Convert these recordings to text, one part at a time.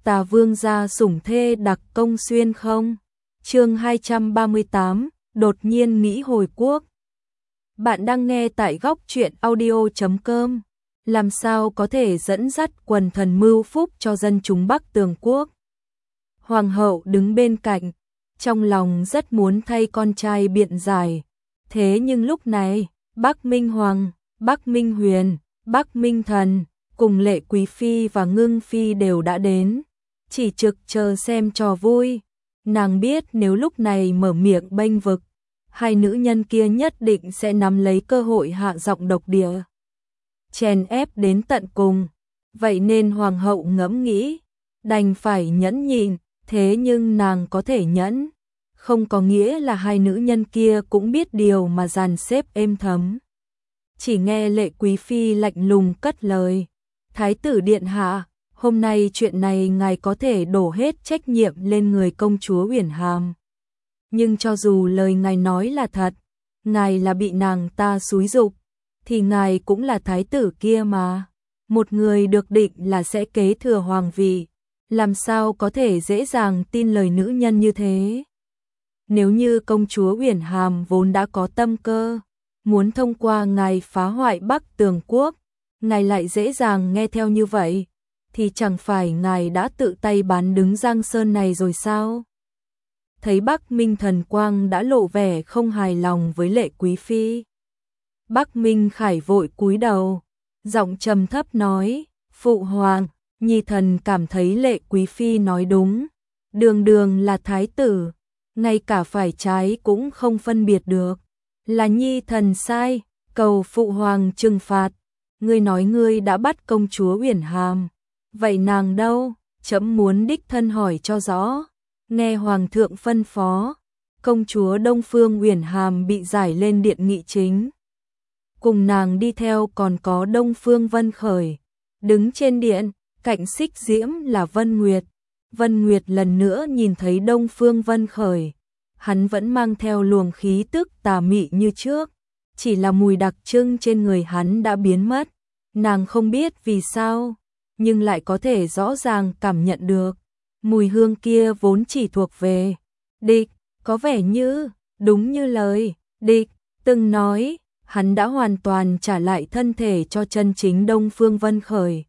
Tà Vương gia sủng thê đặc công xuyên không? Chương 238, đột nhiên nghĩ hồi quốc. Bạn đang nghe tại góc truyện audio.com. Làm sao có thể dẫn dắt quần thần mưu phúc cho dân chúng Bắc Tường quốc? Hoàng hậu đứng bên cạnh, trong lòng rất muốn thay con trai biện giải. Thế nhưng lúc này, Bắc Minh Hoàng, Bắc Minh Huyền, Bắc Minh Thần, cùng Lệ Quý Phi và Ngưng Phi đều đã đến, chỉ trực chờ xem trò vui. Nàng biết nếu lúc này mở miệng bênh vực, hai nữ nhân kia nhất định sẽ nắm lấy cơ hội hạ giọng độc địa, chèn ép đến tận cùng. Vậy nên hoàng hậu ngẫm nghĩ, đành phải nhẫn nhịn. Thế nhưng nàng có thể nhẫn, không có nghĩa là hai nữ nhân kia cũng biết điều mà dàn xếp êm thấm. Chỉ nghe Lệ Quý Phi lạnh lùng cất lời: Thái tử điện hạ, hôm nay chuyện này ngài có thể đổ hết trách nhiệm lên người công chúa Uyển Hàm. Nhưng cho dù lời ngài nói là thật, ngài là bị nàng ta xúi giục, thì ngài cũng là thái tử kia mà. Một người được định là sẽ kế thừa hoàng vị, làm sao có thể dễ dàng tin lời nữ nhân như thế. Nếu như công chúa Uyển Hàm vốn đã có tâm cơ, muốn thông qua ngài phá hoại Bắc Tường quốc, ngài lại dễ dàng nghe theo như vậy, thì chẳng phải ngài đã tự tay bán đứng Giang Sơn này rồi sao? Thấy Bắc Minh Thần Quang đã lộ vẻ không hài lòng với Lệ Quý Phi, Bắc Minh Khải vội cúi đầu, giọng trầm thấp nói: Phụ hoàng, nhi thần cảm thấy Lệ Quý Phi nói đúng, đường đường là thái tử, ngay cả phải trái cũng không phân biệt được, là nhi thần sai, cầu phụ hoàng trừng phạt. Ngươi nói ngươi đã bắt công chúa Uyển Hàm, vậy nàng đâu? Trẫm muốn đích thân hỏi cho rõ. Nghe hoàng thượng phân phó, công chúa Đông Phương Uyển Hàm bị giải lên điện nghị chính. Cùng nàng đi theo còn có Đông Phương Vân Khởi, đứng trên điện, cạnh Xích Diễm là Vân Nguyệt. Vân Nguyệt lần nữa nhìn thấy Đông Phương Vân Khởi, hắn vẫn mang theo luồng khí tức tà mị như trước, chỉ là mùi đặc trưng trên người hắn đã biến mất. Nàng không biết vì sao, nhưng lại có thể rõ ràng cảm nhận được, mùi hương kia vốn chỉ thuộc về địch, có vẻ như, đúng như lời địch từng nói, hắn đã hoàn toàn trả lại thân thể cho chân chính Đông Phương Vân Khởi.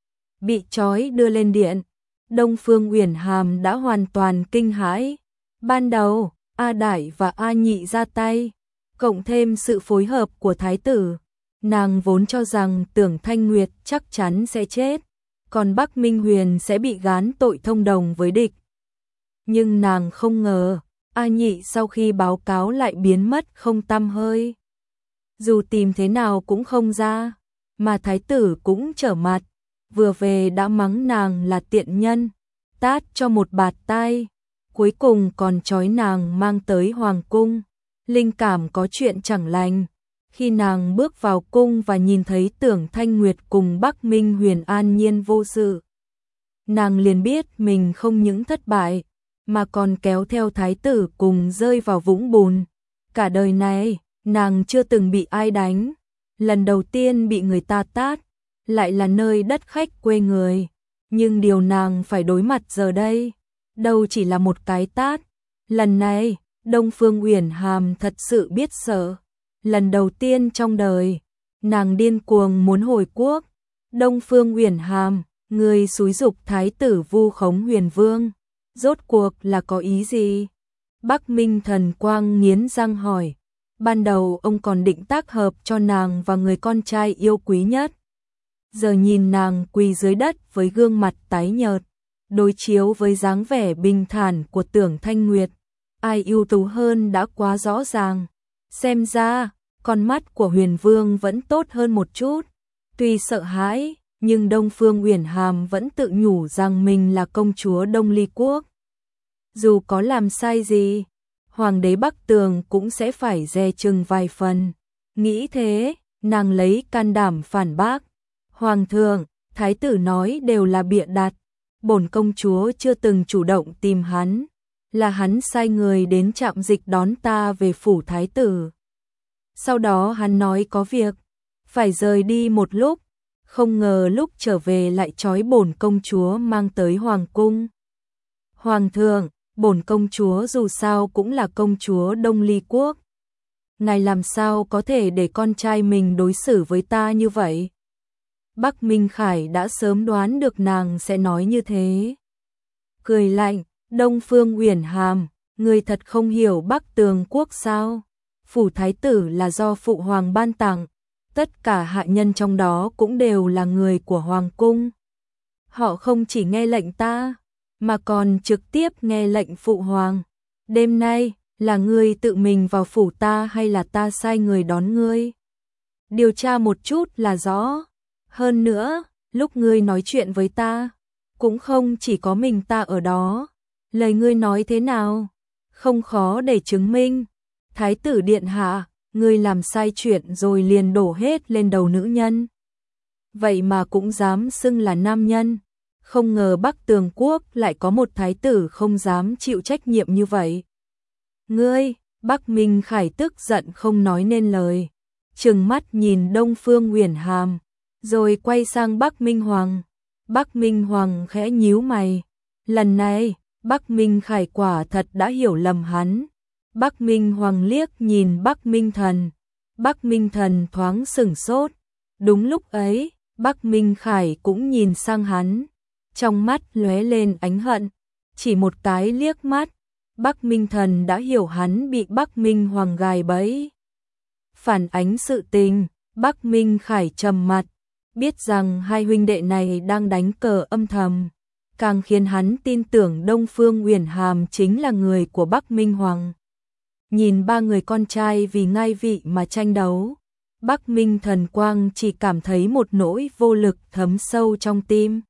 Bị trói đưa lên điện, Đông Phương Uyển Hàm đã hoàn toàn kinh hãi. Ban đầu, A Đại và A Nhị ra tay, cộng thêm sự phối hợp của thái tử, nàng vốn cho rằng Tưởng Thanh Nguyệt chắc chắn sẽ chết, còn Bắc Minh Huyền sẽ bị gán tội thông đồng với địch. Nhưng nàng không ngờ, A Nhị sau khi báo cáo lại biến mất không tăm hơi. Dù tìm thế nào cũng không ra, mà thái tử cũng trở mặt, vừa về đã mắng nàng là tiện nhân, tát cho một bạt tai, cuối cùng còn trói nàng mang tới hoàng cung. Linh cảm có chuyện chẳng lành, khi nàng bước vào cung và nhìn thấy Tưởng Thanh Nguyệt cùng Bắc Minh Huyền an nhiên vô sự, nàng liền biết mình không những thất bại, mà còn kéo theo thái tử cùng rơi vào vũng bùn. Cả đời này, nàng chưa từng bị ai đánh, lần đầu tiên bị người ta tát, lại là nơi đất khách quê người. Nhưng điều nàng phải đối mặt giờ đây, đâu chỉ là một cái tát. Lần này, Đông Phương Uyển Hàm thật sự biết sợ. Lần đầu tiên trong đời, nàng điên cuồng muốn hồi quốc. Đông Phương Uyển Hàm, người xúi giục thái tử vu khống Huyền Vương, rốt cuộc là có ý gì? Bắc Minh Thần Quang nghiến răng hỏi. Ban đầu ông còn định tác hợp cho nàng và người con trai yêu quý nhất. Giờ nhìn nàng quỳ dưới đất với gương mặt tái nhợt, đối chiếu với dáng vẻ bình thản của Tưởng Thanh Nguyệt, ai ưu tú hơn đã quá rõ ràng. Xem ra, con mắt của Huyền Vương vẫn tốt hơn một chút. Tuy sợ hãi, nhưng Đông Phương Uyển Hàm vẫn tự nhủ rằng mình là công chúa Đông Ly Quốc. Dù có làm sai gì, hoàng đế Bắc Tường cũng sẽ phải dè chừng vài phần. Nghĩ thế, nàng lấy can đảm phản bác. Hoàng thượng, thái tử nói đều là bịa đặt. Bổn công chúa chưa từng chủ động tìm hắn, là hắn sai người đến trạm dịch đón ta về phủ thái tử. Sau đó hắn nói có việc, phải rời đi một lúc, không ngờ lúc trở về lại trói bổn công chúa mang tới hoàng cung. Hoàng thượng, bổn công chúa dù sao cũng là công chúa Đông Ly quốc. Ngài làm sao có thể để con trai mình đối xử với ta như vậy? Bắc Minh Khải đã sớm đoán được nàng sẽ nói như thế. Cười lạnh, Đông Phương Uyển Hàm, người thật không hiểu Bắc Tường quốc sao? Phủ thái tử là do phụ hoàng ban tặng, tất cả hạ nhân trong đó cũng đều là người của hoàng cung. Họ không chỉ nghe lệnh ta, mà còn trực tiếp nghe lệnh phụ hoàng. Đêm nay, là ngươi tự mình vào phủ ta hay là ta sai người đón ngươi? Điều tra một chút là rõ. Hơn nữa, lúc ngươi nói chuyện với ta, cũng không chỉ có mình ta ở đó. Lời ngươi nói thế nào? Không khó để chứng minh. Thái tử điện hạ, ngươi làm sai chuyện rồi liền đổ hết lên đầu nữ nhân. Vậy mà cũng dám xưng là nam nhân. Không ngờ Bắc Tường quốc lại có một thái tử không dám chịu trách nhiệm như vậy. Ngươi, Bắc Minh Khải tức giận không nói nên lời, trừng mắt nhìn Đông Phương Uyển Hàm, rồi quay sang Bắc Minh Hoàng. Bắc Minh Hoàng khẽ nhíu mày. Lần này, Bắc Minh Khải quả thật đã hiểu lầm hắn. Bắc Minh Hoàng liếc nhìn Bắc Minh Thần. Bắc Minh Thần thoáng sửng sốt. Đúng lúc ấy, Bắc Minh Khải cũng nhìn sang hắn. Trong mắt lóe lên ánh hận. Chỉ một cái liếc mắt, Bắc Minh Thần đã hiểu hắn bị Bắc Minh Hoàng gài bẫy. Phản ánh sự tình, Bắc Minh Khải trầm mặt, biết rằng hai huynh đệ này đang đánh cờ âm thầm, càng khiến hắn tin tưởng Đông Phương Uyển Hàm chính là người của Bắc Minh Hoàng. Nhìn ba người con trai vì ngai vị mà tranh đấu, Bắc Minh Thần Quang chỉ cảm thấy một nỗi vô lực thấm sâu trong tim.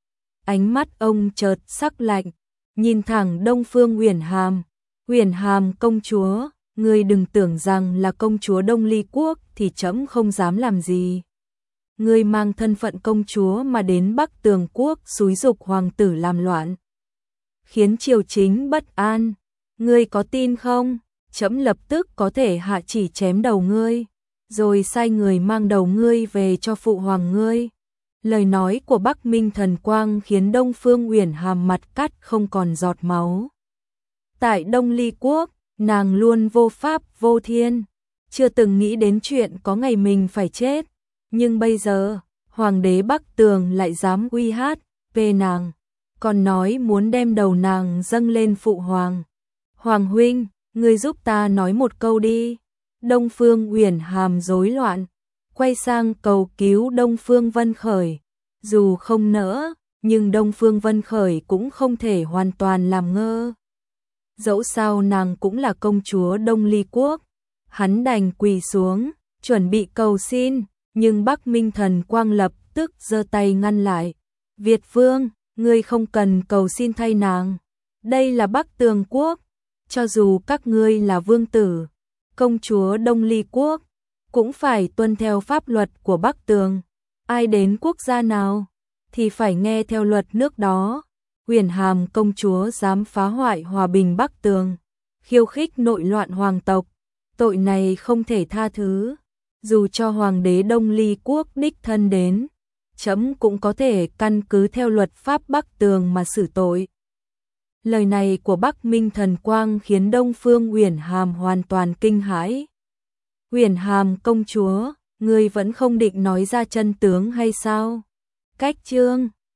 Ánh mắt ông chợt sắc lạnh, nhìn thẳng Đông Phương Uyển Hàm. Uyển Hàm công chúa, ngươi đừng tưởng rằng là công chúa Đông Ly quốc thì trẫm không dám làm gì. Ngươi mang thân phận công chúa mà đến Bắc Tường quốc xúi giục hoàng tử làm loạn, khiến triều chính bất an. Ngươi có tin không? Trẫm lập tức có thể hạ chỉ chém đầu ngươi, rồi sai người mang đầu ngươi về cho phụ hoàng ngươi. Lời nói của Bắc Minh Thần Quang khiến Đông Phương Uyển Hàm mặt cắt không còn giọt máu. Tại Đông Ly quốc, nàng luôn vô pháp vô thiên, chưa từng nghĩ đến chuyện có ngày mình phải chết. Nhưng bây giờ, Hoàng đế Bắc Tường lại dám uy hát về nàng, còn nói muốn đem đầu nàng dâng lên phụ hoàng. Hoàng huynh, ngươi giúp ta nói một câu đi. Đông Phương Uyển Hàm rối loạn, quay sang cầu cứu Đông Phương Vân Khởi. Dù không nỡ, nhưng Đông Phương Vân Khởi cũng không thể hoàn toàn làm ngơ. Dẫu sao nàng cũng là công chúa Đông Ly quốc. Hắn đành quỳ xuống, chuẩn bị cầu xin, nhưng Bắc Minh Thần Quang lập tức giơ tay ngăn lại. Việt Vương, ngươi không cần cầu xin thay nàng. Đây là Bắc Tường quốc, cho dù các ngươi là vương tử, công chúa Đông Ly quốc, cũng phải tuân theo pháp luật của Bắc Tường. Ai đến quốc gia nào thì phải nghe theo luật nước đó. Uyển Hàm công chúa dám phá hoại hòa bình Bắc Tường, khiêu khích nội loạn hoàng tộc, tội này không thể tha thứ. Dù cho hoàng đế Đông Ly quốc đích thân đến, trẫm cũng có thể căn cứ theo luật pháp Bắc Tường mà xử tội. Lời này của Bắc Minh Thần Quang khiến Đông Phương Uyển Hàm hoàn toàn kinh hãi. Uyển Hàm công chúa, ngươi vẫn không định nói ra chân tướng hay sao? Cách chương